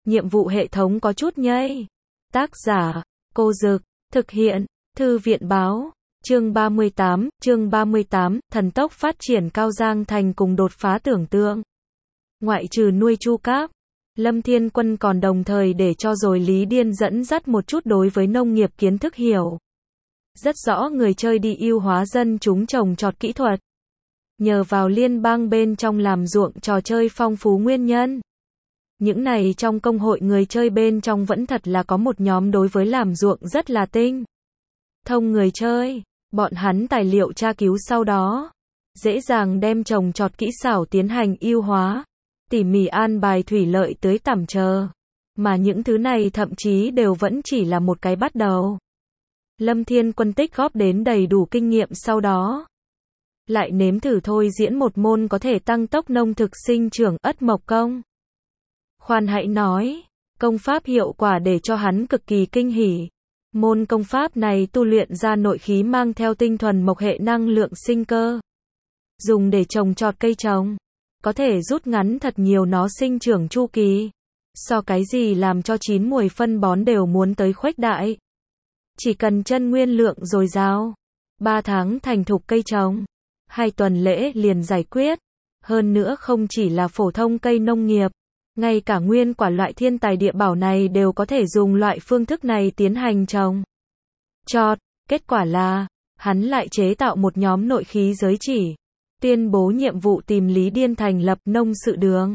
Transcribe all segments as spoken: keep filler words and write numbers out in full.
nhiệm vụ hệ thống có chút nhây. Tác giả, Cô Dực, thực hiện, Thư viện Báo. Chương ba mươi tám, chương ba mươi tám, thần tốc phát triển Cao Giang Thành cùng đột phá tưởng tượng. Ngoại trừ nuôi chu cáp, Lâm Thiên Quân còn đồng thời để cho rồi Lý Điên dẫn dắt một chút đối với nông nghiệp kiến thức hiểu. Rất rõ người chơi đi ưu hóa dân chúng trồng trọt kỹ thuật. Nhờ vào liên bang bên trong làm ruộng trò chơi phong phú nguyên nhân. Những này trong công hội người chơi bên trong vẫn thật là có một nhóm đối với làm ruộng rất là tinh thông người chơi, bọn hắn tài liệu tra cứu sau đó, dễ dàng đem trồng trọt kỹ xảo tiến hành ưu hóa, tỉ mỉ an bài thủy lợi tưới tẩm chờ, mà những thứ này thậm chí đều vẫn chỉ là một cái bắt đầu. Lâm Thiên Quân tích góp đến đầy đủ kinh nghiệm sau đó, lại nếm thử thôi diễn một môn có thể tăng tốc nông thực sinh trưởng ất mộc công. Khoan hãy nói, công pháp hiệu quả để cho hắn cực kỳ kinh hỉ. Môn công pháp này tu luyện ra nội khí mang theo tinh thuần mộc hệ năng lượng sinh cơ. Dùng để trồng trọt cây trồng, có thể rút ngắn thật nhiều nó sinh trưởng chu kỳ. So cái gì làm cho chín mùi phân bón đều muốn tới khuếch đại. Chỉ cần chân nguyên lượng dồi dào, ba tháng thành thục cây trồng, hai tuần lễ liền giải quyết. Hơn nữa không chỉ là phổ thông cây nông nghiệp, ngay cả nguyên quả loại thiên tài địa bảo này đều có thể dùng loại phương thức này tiến hành trồng trọt. Kết quả là, hắn lại chế tạo một nhóm nội khí giới chỉ, tuyên bố nhiệm vụ tìm Lý Điên thành lập nông sự đường,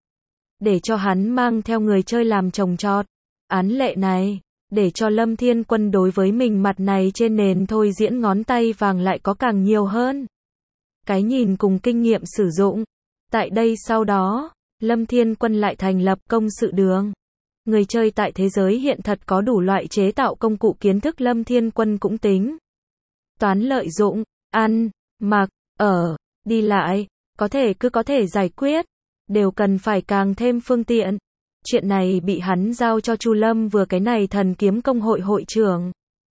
để cho hắn mang theo người chơi làm trồng trọt. Án lệ này, để cho Lâm Thiên Quân đối với mình mặt này trên nền thôi diễn ngón tay vàng lại có càng nhiều hơn. Cái nhìn cùng kinh nghiệm sử dụng. Tại đây sau đó, Lâm Thiên Quân lại thành lập công sự đường. Người chơi tại thế giới hiện thật có đủ loại chế tạo công cụ kiến thức Lâm Thiên Quân cũng tính toán lợi dụng, ăn, mặc, ở, đi lại, có thể cứ có thể giải quyết, đều cần phải càng thêm phương tiện. Chuyện này bị hắn giao cho Chu Lâm vừa cái này thần kiếm công hội hội trưởng.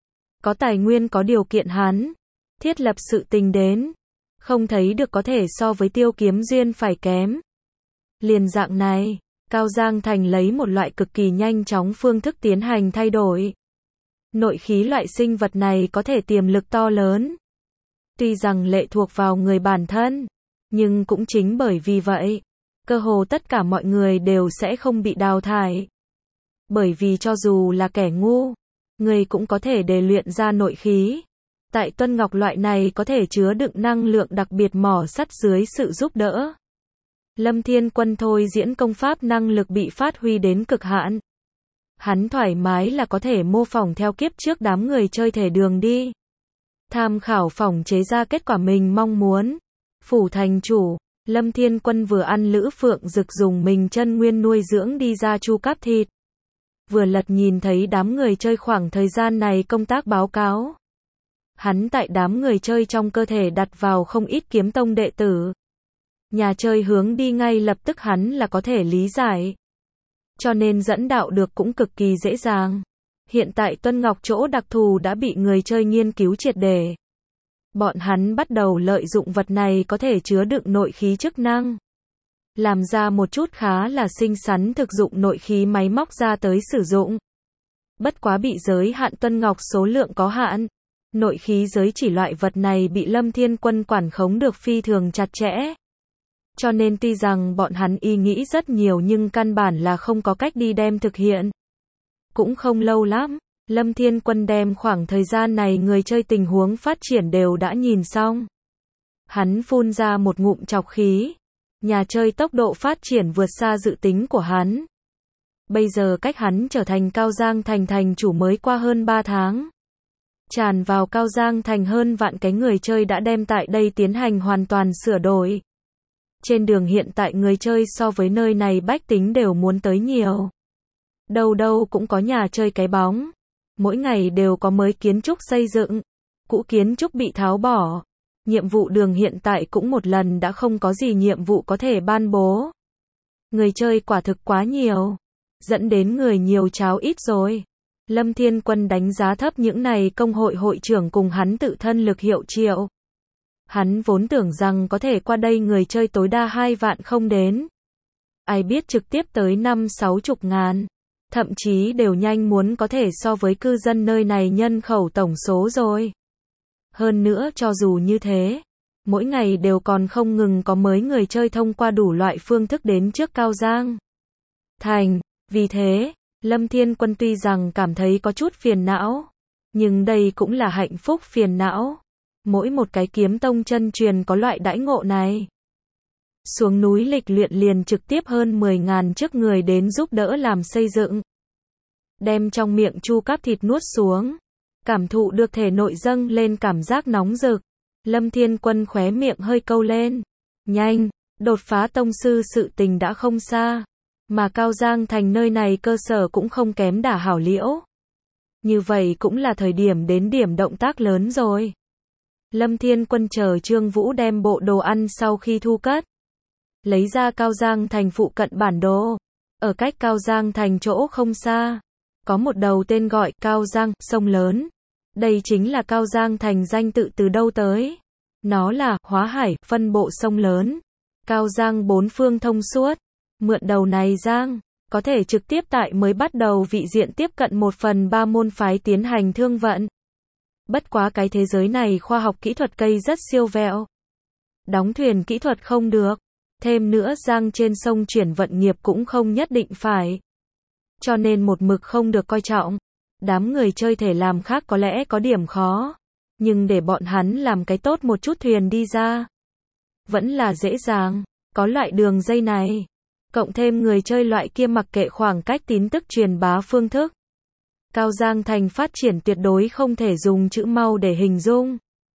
Có tài nguyên có điều kiện hắn thiết lập sự tình đến, không thấy được có thể so với Tiêu Kiếm Duyên phải kém. Liền dạng này, Cao Giang Thành lấy một loại cực kỳ nhanh chóng phương thức tiến hành thay đổi. Nội khí loại sinh vật này có thể tiềm lực to lớn. Tuy rằng lệ thuộc vào người bản thân, nhưng cũng chính bởi vì vậy, cơ hồ tất cả mọi người đều sẽ không bị đào thải. Bởi vì cho dù là kẻ ngu, người cũng có thể để luyện ra nội khí. Tại Tuân Ngọc loại này có thể chứa đựng năng lượng đặc biệt mỏ sắt dưới sự giúp đỡ. Lâm Thiên Quân thôi diễn công pháp năng lực bị phát huy đến cực hạn. Hắn thoải mái là có thể mô phỏng theo kiếp trước đám người chơi thể đường đi. Tham khảo phỏng chế ra kết quả mình mong muốn. Phủ thành chủ, Lâm Thiên Quân vừa ăn Lữ Phượng Dực dùng mình chân nguyên nuôi dưỡng đi ra chu cáp thịt. Vừa lật nhìn thấy đám người chơi khoảng thời gian này công tác báo cáo. Hắn tại đám người chơi trong cơ thể đặt vào không ít kiếm tông đệ tử. Nhà chơi hướng đi ngay lập tức hắn là có thể lý giải. Cho nên dẫn đạo được cũng cực kỳ dễ dàng. Hiện tại Tuân Ngọc chỗ đặc thù đã bị người chơi nghiên cứu triệt để. Bọn hắn bắt đầu lợi dụng vật này có thể chứa đựng nội khí chức năng. Làm ra một chút khá là xinh xắn thực dụng nội khí máy móc ra tới sử dụng. Bất quá bị giới hạn Tuân Ngọc số lượng có hạn. Nội khí giới chỉ loại vật này bị Lâm Thiên Quân quản khống được phi thường chặt chẽ. Cho nên tuy rằng bọn hắn ý nghĩ rất nhiều nhưng căn bản là không có cách đi đem thực hiện. Cũng không lâu lắm, Lâm Thiên Quân đem khoảng thời gian này người chơi tình huống phát triển đều đã nhìn xong. Hắn phun ra một ngụm trọc khí. Nhà chơi tốc độ phát triển vượt xa dự tính của hắn. Bây giờ cách hắn trở thành Cao Giang Thành thành chủ mới qua hơn ba tháng. Tràn vào Cao Giang Thành hơn vạn cái người chơi đã đem tại đây tiến hành hoàn toàn sửa đổi. Trên đường hiện tại người chơi so với nơi này bách tính đều muốn tới nhiều. Đâu đâu cũng có nhà chơi cái bóng. Mỗi ngày đều có mới kiến trúc xây dựng. Cũ kiến trúc bị tháo bỏ. Nhiệm vụ đường hiện tại cũng một lần đã không có gì nhiệm vụ có thể ban bố. Người chơi quả thực quá nhiều. Dẫn đến người nhiều cháo ít rồi. Lâm Thiên Quân đánh giá thấp những này công hội hội trưởng cùng hắn tự thân lực hiệu triệu. Hắn vốn tưởng rằng có thể qua đây người chơi tối đa hai vạn không đến. ai biết trực tiếp tới năm sáu chục ngàn. Thậm chí đều nhanh muốn có thể so với cư dân nơi này nhân khẩu tổng số rồi. Hơn nữa cho dù như thế, mỗi ngày đều còn không ngừng có mới người chơi thông qua đủ loại phương thức đến trước Cao Giang Thành. Vì thế, Lâm Thiên Quân tuy rằng cảm thấy có chút phiền não, nhưng đây cũng là hạnh phúc phiền não. Mỗi một cái kiếm tông chân truyền có loại đãi ngộ này. Xuống núi lịch luyện liền trực tiếp hơn mười ngàn chức người đến giúp đỡ làm xây dựng. Đem trong miệng chu cáp thịt nuốt xuống. Cảm thụ được thể nội dâng lên cảm giác nóng rực. Lâm Thiên Quân khóe miệng hơi câu lên. Nhanh, đột phá tông sư sự tình đã không xa. Mà Cao Giang Thành nơi này cơ sở cũng không kém đả hảo liễu. Như vậy cũng là thời điểm đến điểm động tác lớn rồi. Lâm Thiên Quân chờ Trương Vũ đem bộ đồ ăn sau khi thu cất. Lấy ra Cao Giang Thành phụ cận bản đồ. Ở cách Cao Giang Thành chỗ không xa. Có một đầu tên gọi Cao Giang, sông lớn. Đây chính là Cao Giang Thành danh tự từ đâu tới. Nó là Hóa Hải, phân bộ sông lớn. Cao Giang bốn phương thông suốt. Mượn đầu này Giang, có thể trực tiếp tại mới bắt đầu vị diện tiếp cận một phần ba môn phái tiến hành thương vận. Bất quá cái thế giới này khoa học kỹ thuật cây rất siêu vẹo. Đóng thuyền kỹ thuật không được. Thêm nữa Giang trên sông chuyển vận nghiệp cũng không nhất định phải. Cho nên một mực không được coi trọng. Đám người chơi thể làm khác có lẽ có điểm khó. Nhưng để bọn hắn làm cái tốt một chút thuyền đi ra. Vẫn là dễ dàng. Có loại đường dây này. Cộng thêm người chơi loại kia mặc kệ khoảng cách tín tức truyền bá phương thức. Cao Giang Thành phát triển tuyệt đối không thể dùng chữ mau để hình dung.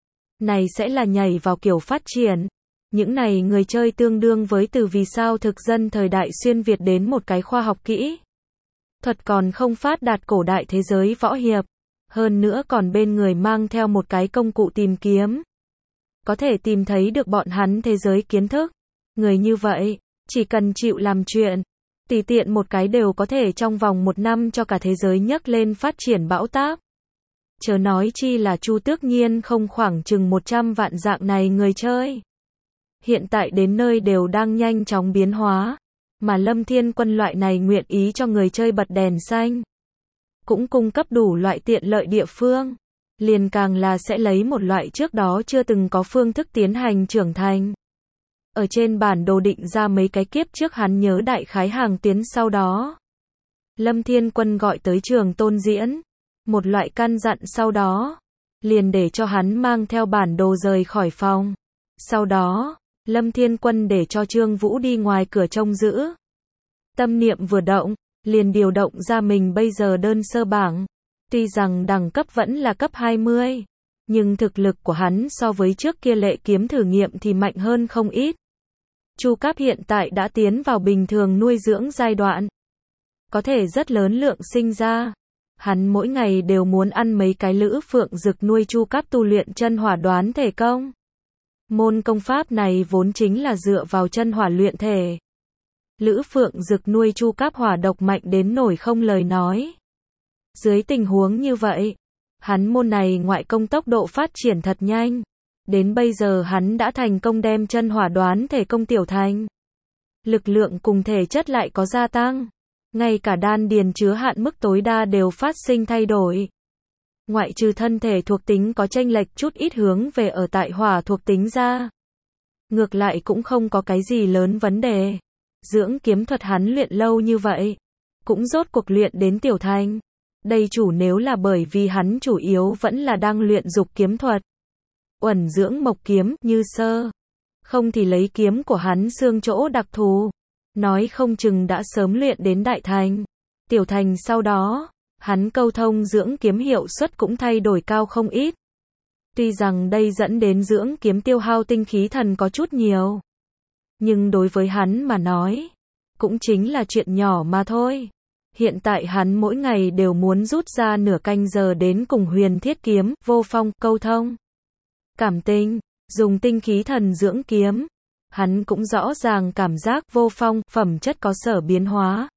Này sẽ là nhảy vào kiểu phát triển. Những này người chơi tương đương với từ vì sao thực dân thời đại xuyên Việt đến một cái khoa học kỹ thuật còn không phát đạt cổ đại thế giới võ hiệp. Hơn nữa còn bên người mang theo một cái công cụ tìm kiếm. Có thể tìm thấy được bọn hắn thế giới kiến thức. Người như vậy, chỉ cần chịu làm chuyện, tùy tiện một cái đều có thể trong vòng một năm cho cả thế giới nhấc lên phát triển bão táp. Chớ nói chi là Chu Tước Nhiên không khoảng chừng một trăm vạn dạng này người chơi. Hiện tại đến nơi đều đang nhanh chóng biến hóa, mà Lâm Thiên Quân loại này nguyện ý cho người chơi bật đèn xanh. Cũng cung cấp đủ loại tiện lợi địa phương. Liền càng là sẽ lấy một loại trước đó chưa từng có phương thức tiến hành trưởng thành. Ở trên bản đồ định ra mấy cái kiếp trước hắn nhớ đại khái hàng tiến sau đó. Lâm Thiên Quân gọi tới Trường Tôn Diễn. Một loại căn dặn sau đó. Liền để cho hắn mang theo bản đồ rời khỏi phòng. Sau đó, Lâm Thiên Quân để cho Trương Vũ đi ngoài cửa trông giữ. Tâm niệm vừa động, liền điều động ra mình bây giờ đơn sơ bảng. Tuy rằng đẳng cấp vẫn là cấp hai mươi. Nhưng thực lực của hắn so với trước kia lệ kiếm thử nghiệm thì mạnh hơn không ít. Chu Cáp hiện tại đã tiến vào bình thường nuôi dưỡng giai đoạn. Có thể rất lớn lượng sinh ra. Hắn mỗi ngày đều muốn ăn mấy cái lữ phượng dực nuôi Chu Cáp tu luyện chân hỏa đoán thể công. Môn công pháp này vốn chính là dựa vào chân hỏa luyện thể. Lữ phượng dực nuôi Chu Cáp hỏa độc mạnh đến nổi không lời nói. Dưới tình huống như vậy, hắn môn này ngoại công tốc độ phát triển thật nhanh. Đến bây giờ hắn đã thành công đem chân hỏa đoán thể công tiểu thành. Lực lượng cùng thể chất lại có gia tăng. Ngay cả đan điền chứa hạn mức tối đa đều phát sinh thay đổi. Ngoại trừ thân thể thuộc tính có chênh lệch chút ít hướng về ở tại hỏa thuộc tính ra. Ngược lại cũng không có cái gì lớn vấn đề. Dưỡng kiếm thuật hắn luyện lâu như vậy. Cũng rốt cuộc luyện đến tiểu thành. Đây chủ nếu là bởi vì hắn chủ yếu vẫn là đang luyện dục kiếm thuật. Uẩn dưỡng mộc kiếm, như sơ. Không thì lấy kiếm của hắn xương chỗ đặc thù. Nói không chừng đã sớm luyện đến đại thành. Tiểu thành sau đó, hắn câu thông dưỡng kiếm hiệu suất cũng thay đổi cao không ít. Tuy rằng đây dẫn đến dưỡng kiếm tiêu hao tinh khí thần có chút nhiều. Nhưng đối với hắn mà nói, cũng chính là chuyện nhỏ mà thôi. Hiện tại hắn mỗi ngày đều muốn rút ra nửa canh giờ đến cùng Huyền Thiết Kiếm, Vô Phong, câu thông. Cảm tinh, dùng tinh khí thần dưỡng kiếm. Hắn cũng rõ ràng cảm giác Vô Phong, phẩm chất có sở biến hóa.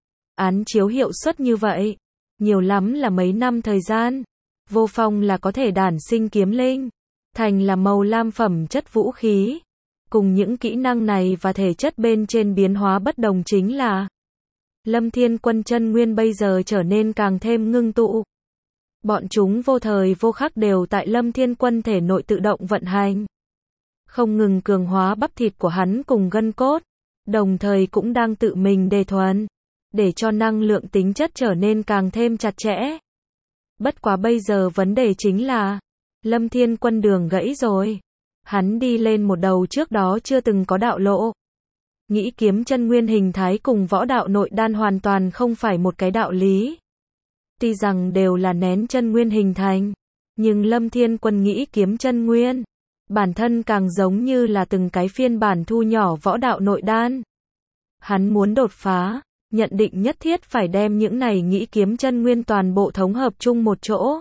Án chiếu hiệu suất như vậy, nhiều lắm là mấy năm thời gian. Vô Phong là có thể đản sinh kiếm linh. Thành là màu lam phẩm chất vũ khí. Cùng những kỹ năng này và thể chất bên trên biến hóa bất đồng chính là Lâm Thiên Quân chân nguyên bây giờ trở nên càng thêm ngưng tụ. Bọn chúng vô thời vô khắc đều tại Lâm Thiên Quân thể nội tự động vận hành. Không ngừng cường hóa bắp thịt của hắn cùng gân cốt, đồng thời cũng đang tự mình đề thuần, để cho năng lượng tính chất trở nên càng thêm chặt chẽ. Bất quá bây giờ vấn đề chính là, Lâm Thiên Quân đường gãy rồi. Hắn đi lên một đầu trước đó chưa từng có đạo lộ. Nghĩ kiếm chân nguyên hình thái cùng võ đạo nội đan hoàn toàn không phải một cái đạo lý. Tuy rằng đều là nén chân nguyên hình thành, nhưng Lâm Thiên Quân nghĩ kiếm chân nguyên, bản thân càng giống như là từng cái phiên bản thu nhỏ võ đạo nội đan. Hắn muốn đột phá, nhận định nhất thiết phải đem những này nghĩ kiếm chân nguyên toàn bộ thống hợp chung một chỗ.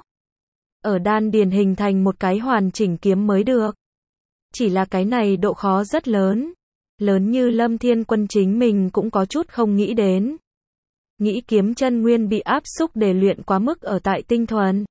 Ở đan điền hình thành một cái hoàn chỉnh kiếm mới được. Chỉ là cái này độ khó rất lớn. Lớn như Lâm Thiên Quân chính mình cũng có chút không nghĩ đến. Nghĩ kiếm chân nguyên bị áp xúc để luyện quá mức ở tại tinh thuần.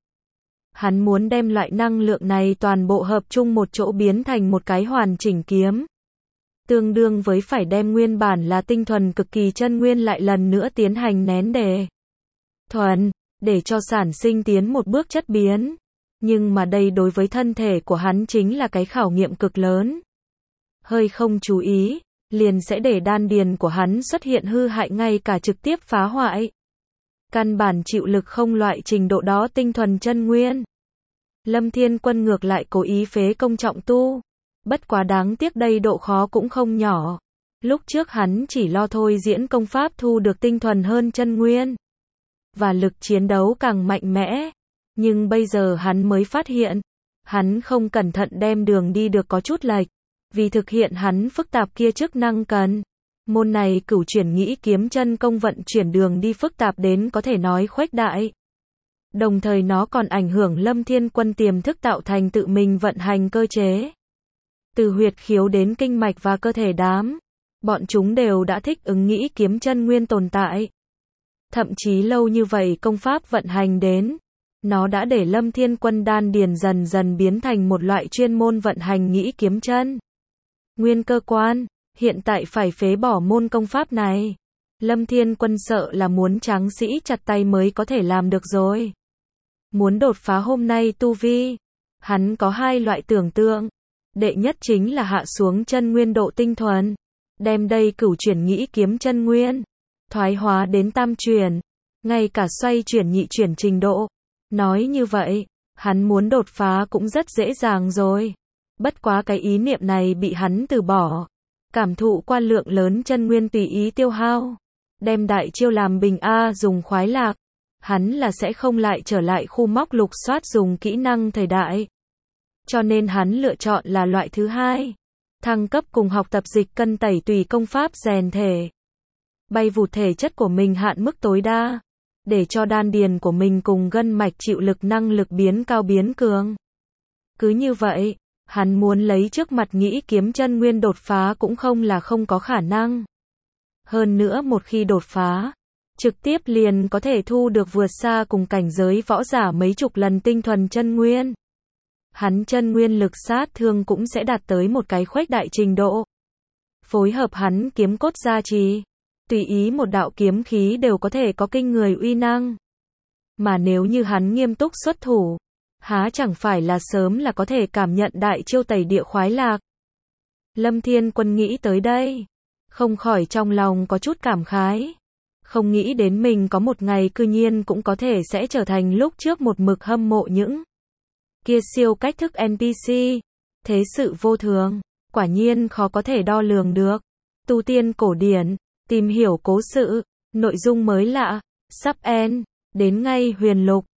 Hắn muốn đem loại năng lượng này toàn bộ hợp chung một chỗ biến thành một cái hoàn chỉnh kiếm. Tương đương với phải đem nguyên bản là tinh thuần cực kỳ chân nguyên lại lần nữa tiến hành nén đề thuần, để cho sản sinh tiến một bước chất biến. Nhưng mà đây đối với thân thể của hắn chính là cái khảo nghiệm cực lớn. Hơi không chú ý, liền sẽ để đan điền của hắn xuất hiện hư hại ngay cả trực tiếp phá hoại. Căn bản chịu lực không loại trình độ đó tinh thuần chân nguyên. Lâm Thiên Quân ngược lại cố ý phế công trọng tu. Bất quá đáng tiếc đây độ khó cũng không nhỏ. Lúc trước hắn chỉ lo thôi diễn công pháp thu được tinh thuần hơn chân nguyên. Và lực chiến đấu càng mạnh mẽ. Nhưng bây giờ hắn mới phát hiện. Hắn không cẩn thận đem đường đi được có chút lệch. Vì thực hiện hắn phức tạp kia chức năng cần. Môn này cửu chuyển nghĩ kiếm chân công vận chuyển đường đi phức tạp đến có thể nói khuếch đại. Đồng thời nó còn ảnh hưởng Lâm Thiên Quân tiềm thức tạo thành tự mình vận hành cơ chế. Từ huyệt khiếu đến kinh mạch và cơ thể đám, bọn chúng đều đã thích ứng nghĩ kiếm chân nguyên tồn tại. Thậm chí lâu như vậy công pháp vận hành đến, nó đã để Lâm Thiên Quân đan điền dần dần biến thành một loại chuyên môn vận hành nghĩ kiếm chân nguyên cơ quan. Hiện tại phải phế bỏ môn công pháp này. Lâm Thiên Quân sợ là muốn tráng sĩ chặt tay mới có thể làm được rồi. Muốn đột phá hôm nay tu vi, hắn có hai loại tưởng tượng. Đệ nhất chính là hạ xuống chân nguyên độ tinh thuần, đem đây cửu chuyển nghĩ kiếm chân nguyên, thoái hóa đến tam chuyển, ngay cả xoay chuyển nhị chuyển trình độ. Nói như vậy, hắn muốn đột phá cũng rất dễ dàng rồi. Bất quá cái ý niệm này bị hắn từ bỏ. Cảm thụ qua lượng lớn chân nguyên tùy ý tiêu hao, đem đại chiêu làm bình A dùng khoái lạc, hắn là sẽ không lại trở lại khu móc lục soát dùng kỹ năng thời đại. Cho nên hắn lựa chọn là loại thứ hai, thăng cấp cùng học tập dịch cân tẩy tùy công pháp rèn thể. Bay vụt thể chất của mình hạn mức tối đa, để cho đan điền của mình cùng gân mạch chịu lực năng lực biến cao biến cường. Cứ như vậy, hắn muốn lấy trước mặt nghĩ kiếm chân nguyên đột phá cũng không là không có khả năng. Hơn nữa một khi đột phá, trực tiếp liền có thể thu được vượt xa cùng cảnh giới võ giả mấy chục lần tinh thuần chân nguyên. Hắn chân nguyên lực sát thương cũng sẽ đạt tới một cái khuếch đại trình độ. Phối hợp hắn kiếm cốt gia trì, tùy ý một đạo kiếm khí đều có thể có kinh người uy năng. Mà nếu như hắn nghiêm túc xuất thủ, há chẳng phải là sớm là có thể cảm nhận đại chiêu tẩy địa khoái lạc. Lâm Thiên Quân nghĩ tới đây, không khỏi trong lòng có chút cảm khái. Không nghĩ đến mình có một ngày cư nhiên cũng có thể sẽ trở thành lúc trước một mực hâm mộ những kia siêu cách thức en pê xê. Thế sự vô thường, quả nhiên khó có thể đo lường được. Tu tiên cổ điển, tìm hiểu cố sự, nội dung mới lạ, sắp end, đến ngay huyền lục.